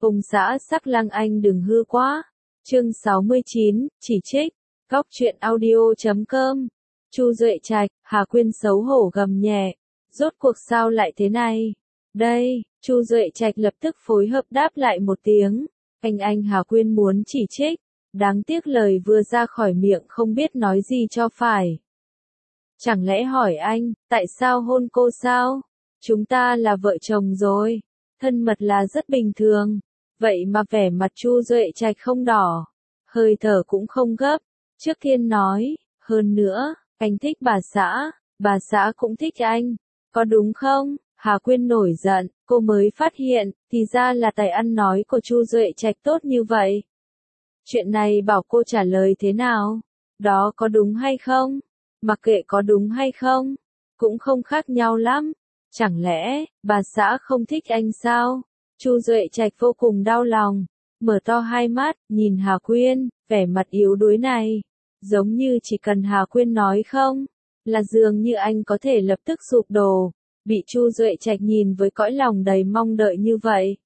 Ông xã sắc lang anh đừng hư quá. Chương 69, chỉ trích. Góc truyện audio.com. Chu Duệ Trạch, Hà Quyên xấu hổ gầm nhẹ. Rốt cuộc sao lại thế này? Đây, Chu Duệ Trạch lập tức phối hợp đáp lại một tiếng. Anh Hà Quyên muốn chỉ trích. Đáng tiếc lời vừa ra khỏi miệng không biết nói gì cho phải. Chẳng lẽ hỏi anh, tại sao hôn cô sao? Chúng ta là vợ chồng rồi. Thân mật là rất bình thường. Vậy mà vẻ mặt Chu Duệ Trạch không đỏ. Hơi thở cũng không gấp. Trước tiên nói, hơn nữa, anh thích bà xã cũng thích anh. Có đúng không? Hà Quyên nổi giận, cô mới phát hiện, thì ra là tài ăn nói của Chu Duệ Trạch tốt như vậy. Chuyện này bảo cô trả lời thế nào? Đó có đúng hay không? Mặc kệ có đúng hay không, cũng không khác nhau lắm. Chẳng lẽ, bà xã không thích anh sao? Chu Duệ Trạch vô cùng đau lòng, mở to hai mắt, nhìn Hà Quyên, vẻ mặt yếu đuối này. Giống như chỉ cần Hà Quyên nói không, là dường như anh có thể lập tức sụp đổ. Bị Chu Duệ Trạch nhìn với cõi lòng đầy mong đợi như vậy.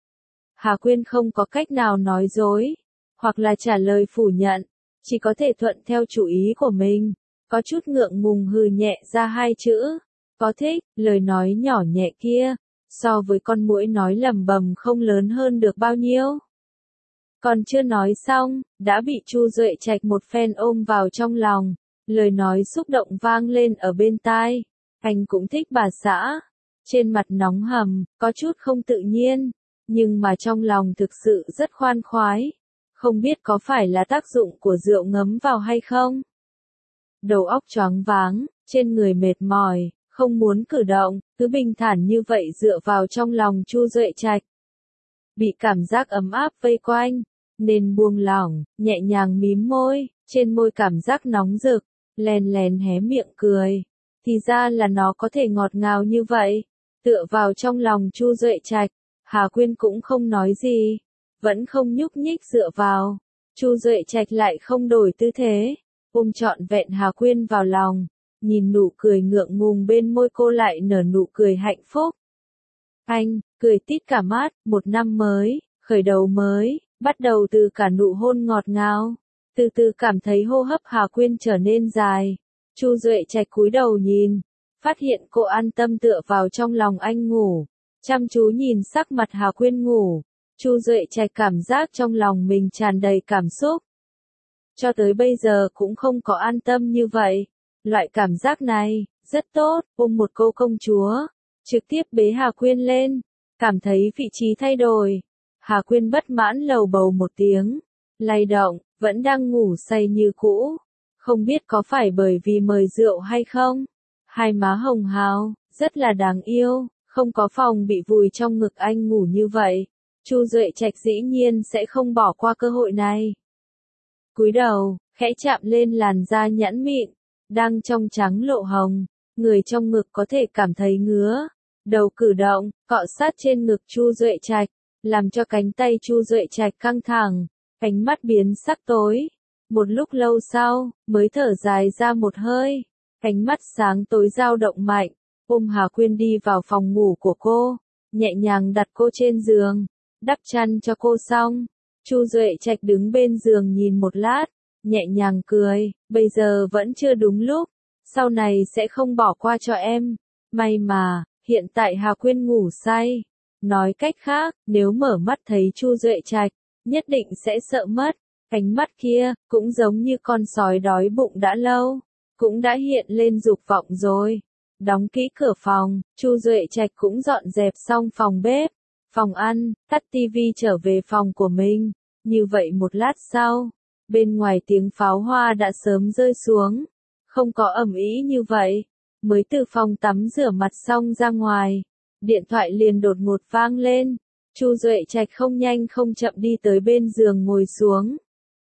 Hà Quyên không có cách nào nói dối, hoặc là trả lời phủ nhận, chỉ có thể thuận theo chủ ý của mình. Có chút ngượng ngùng hừ nhẹ ra hai chữ. Có thích, lời nói nhỏ nhẹ kia, so với con muỗi nói lầm bầm không lớn hơn được bao nhiêu. Còn chưa nói xong, đã bị Chu Duệ Trạch một phen ôm vào trong lòng. Lời nói xúc động vang lên ở bên tai. Anh cũng thích bà xã. Trên mặt nóng hầm, có chút không tự nhiên, nhưng mà trong lòng thực sự rất khoan khoái. Không biết có phải là tác dụng của rượu ngấm vào hay không? Đầu óc choáng váng, trên người mệt mỏi, không muốn cử động, cứ bình thản như vậy dựa vào trong lòng Chu Duệ Trạch. Bị cảm giác ấm áp vây quanh, nên buông lỏng, nhẹ nhàng mím môi, trên môi cảm giác nóng rực, lén lén hé miệng cười. Thì ra là nó có thể ngọt ngào như vậy. Tựa vào trong lòng Chu Duệ Trạch, Hà Quyên cũng không nói gì, vẫn không nhúc nhích dựa vào. Chu Duệ Trạch lại không đổi tư thế, ôm trọn vẹn Hà Quyên vào lòng, nhìn nụ cười ngượng ngùng bên môi cô lại nở nụ cười hạnh phúc. Anh, cười tít cả mắt, một năm mới, khởi đầu mới, bắt đầu từ cả nụ hôn ngọt ngào. Từ từ cảm thấy hô hấp Hà Quyên trở nên dài. Chu Duệ Trạch cúi đầu nhìn, phát hiện cô an tâm tựa vào trong lòng anh ngủ. Chăm chú nhìn sắc mặt Hà Quyên ngủ, Chu Duệ Trạch cảm giác trong lòng mình tràn đầy cảm xúc. Cho tới bây giờ cũng không có an tâm như vậy. Loại cảm giác này, rất tốt, ôm một cô công chúa, trực tiếp bế Hà Quyên lên, cảm thấy vị trí thay đổi. Hà Quyên bất mãn lầu bầu một tiếng, lay động, vẫn đang ngủ say như cũ. Không biết có phải bởi vì mời rượu hay không? Hai má hồng hào, rất là đáng yêu, không có phòng bị vùi trong ngực anh ngủ như vậy. Chu Duệ Trạch dĩ nhiên sẽ không bỏ qua cơ hội này. Cúi đầu, khẽ chạm lên làn da nhẵn mịn, đang trong trắng lộ hồng, người trong ngực có thể cảm thấy ngứa. Đầu cử động, cọ sát trên ngực Chu Duệ Trạch, làm cho cánh tay Chu Duệ Trạch căng thẳng, ánh mắt biến sắc tối. Một lúc lâu sau, mới thở dài ra một hơi, ánh mắt sáng tối dao động mạnh, ôm Hà Quyên đi vào phòng ngủ của cô, nhẹ nhàng đặt cô trên giường, đắp chăn cho cô xong. Chu Duệ Trạch đứng bên giường nhìn một lát, nhẹ nhàng cười, bây giờ vẫn chưa đúng lúc, sau này sẽ không bỏ qua cho em. May mà, hiện tại Hà Quyên ngủ say. Nói cách khác, nếu mở mắt thấy Chu Duệ Trạch, nhất định sẽ sợ mất. Ánh mắt kia, cũng giống như con sói đói bụng đã lâu, cũng đã hiện lên dục vọng rồi. Đóng kỹ cửa phòng, Chu Duệ Trạch cũng dọn dẹp xong phòng bếp, phòng ăn, tắt tivi trở về phòng của mình. Như vậy một lát sau, bên ngoài tiếng pháo hoa đã sớm rơi xuống, không có ầm ĩ như vậy. Mới từ phòng tắm rửa mặt xong ra ngoài, điện thoại liền đột ngột vang lên. Chu Duệ Trạch không nhanh không chậm đi tới bên giường ngồi xuống.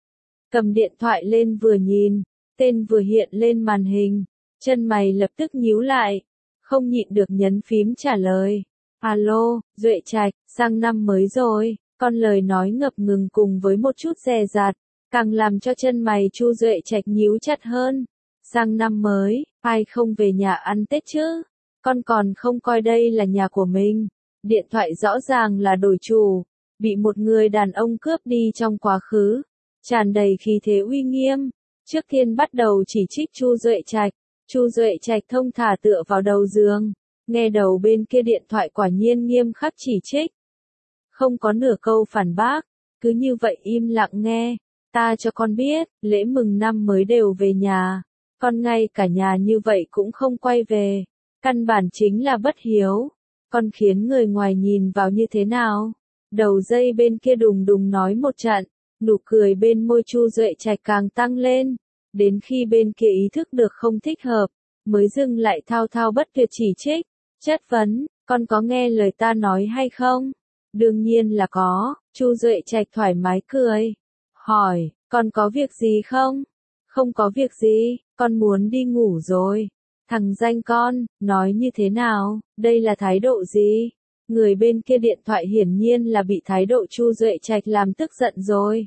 Cầm điện thoại lên vừa nhìn, tên vừa hiện lên màn hình, chân mày lập tức nhíu lại, không nhịn được nhấn phím trả lời. Alo, Duệ Trạch, sang năm mới rồi, con lời nói ngập ngừng cùng với một chút dè dặt, càng làm cho chân mày Chu Duệ Trạch nhíu chặt hơn. Sang năm mới, ai không về nhà ăn Tết chứ? Con còn không coi đây là nhà của mình. Điện thoại rõ ràng là đổi chủ, bị một người đàn ông cướp đi trong quá khứ, tràn đầy khí thế uy nghiêm. Trước tiên bắt đầu chỉ trích Chu Duệ Trạch. Chu Duệ Trạch thông thả tựa vào đầu giường, nghe đầu bên kia điện thoại quả nhiên nghiêm khắc chỉ trích. Không có nửa câu phản bác, cứ như vậy im lặng nghe. Ta cho con biết, lễ mừng năm mới đều về nhà, con ngay cả nhà như vậy cũng không quay về. Căn bản chính là bất hiếu. Con khiến người ngoài nhìn vào như thế nào? Đầu dây bên kia đùng đùng nói một trận, nụ cười bên môi Chu Duệ Trạch càng tăng lên. Đến khi bên kia ý thức được không thích hợp, mới dừng lại thao thao bất tuyệt chỉ trích, chất vấn, con có nghe lời ta nói hay không? Đương nhiên là có. Chu Duệ Trạch thoải mái cười. Hỏi, con có việc gì không? Không có việc gì, con muốn đi ngủ rồi. Thằng danh con, nói như thế nào, đây là thái độ gì? Người bên kia điện thoại hiển nhiên là bị thái độ Chu Duệ Trạch làm tức giận rồi.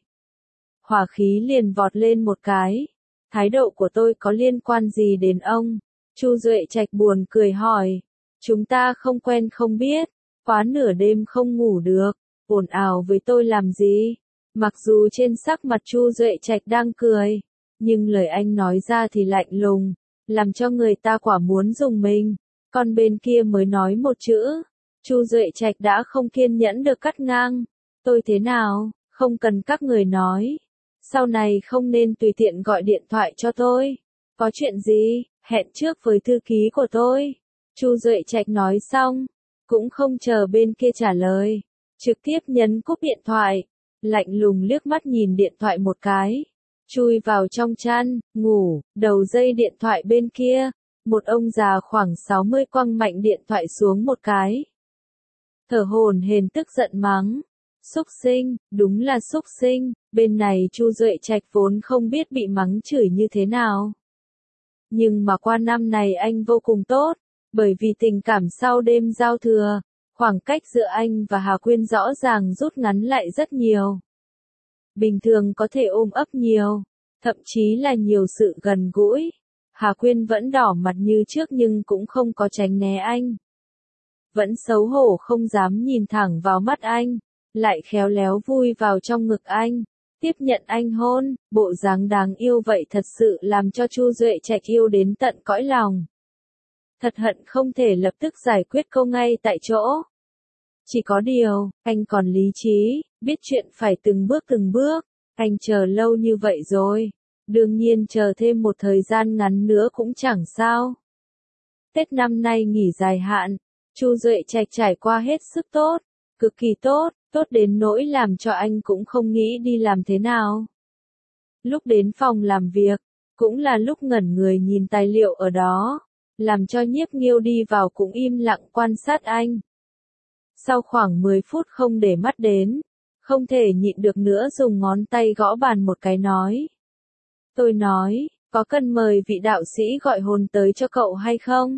Hỏa khí liền vọt lên một cái. Thái độ của tôi có liên quan gì đến ông? Chu Duệ Trạch buồn cười hỏi. Chúng ta không quen không biết, quá nửa đêm không ngủ được, ồn ào với tôi làm gì? Mặc dù trên sắc mặt Chu Duệ Trạch đang cười, nhưng lời anh nói ra thì lạnh lùng, làm cho người ta quả muốn dùng mình. Còn bên kia mới nói một chữ, Chu Duệ Trạch đã không kiên nhẫn được cắt ngang. Tôi thế nào, không cần các người nói. Sau này không nên tùy tiện gọi điện thoại cho tôi. Có chuyện gì, hẹn trước với thư ký của tôi. Chu Duệ Trạch nói xong, cũng không chờ bên kia trả lời, trực tiếp nhấn cúp điện thoại, lạnh lùng liếc mắt nhìn điện thoại một cái, chui vào trong chăn, ngủ. Đầu dây điện thoại bên kia, một ông già khoảng 60 quăng mạnh điện thoại xuống một cái. Thở hổn hển tức giận mắng, xúc sinh, đúng là xúc sinh. Bên này Chu Duệ Trạch vốn không biết bị mắng chửi như thế nào. Nhưng mà qua năm này anh vô cùng tốt, bởi vì tình cảm sau đêm giao thừa, khoảng cách giữa anh và Hà Quyên rõ ràng rút ngắn lại rất nhiều. Bình thường có thể ôm ấp nhiều, thậm chí là nhiều sự gần gũi. Hà Quyên vẫn đỏ mặt như trước nhưng cũng không có tránh né anh. Vẫn xấu hổ không dám nhìn thẳng vào mắt anh, lại khéo léo vui vào trong ngực anh, tiếp nhận anh hôn. Bộ dáng đáng yêu vậy thật sự làm cho Chu Duệ Trạch yêu đến tận cõi lòng. Thật hận không thể lập tức giải quyết câu ngay tại chỗ. Chỉ có điều, anh còn lý trí, biết chuyện phải từng bước. Anh chờ lâu như vậy rồi, đương nhiên chờ thêm một thời gian ngắn nữa cũng chẳng sao. Tết năm nay nghỉ dài hạn, Chu Duệ Trạch trải qua hết sức tốt, cực kỳ tốt, tốt đến nỗi làm cho anh cũng không nghĩ đi làm thế nào. Lúc đến phòng làm việc, cũng là lúc ngẩn người nhìn tài liệu ở đó, làm cho Nhiếp Nghiêu đi vào cũng im lặng quan sát anh. Sau khoảng 10 phút không để mắt đến, không thể nhịn được nữa dùng ngón tay gõ bàn một cái nói. Tôi nói, có cần mời vị đạo sĩ gọi hồn tới cho cậu hay không?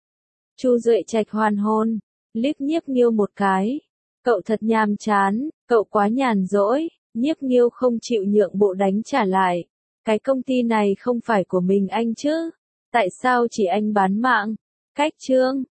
Chu Duệ Trạch hoàn hồn, liếc Nhiếp Nghiêu một cái. Cậu thật nhàm chán, cậu quá nhàn rỗi. Nhiếp Nghiêu không chịu nhượng bộ đánh trả lại. Cái công ty này không phải của mình anh chứ? Tại sao chỉ anh bán mạng? Cách chương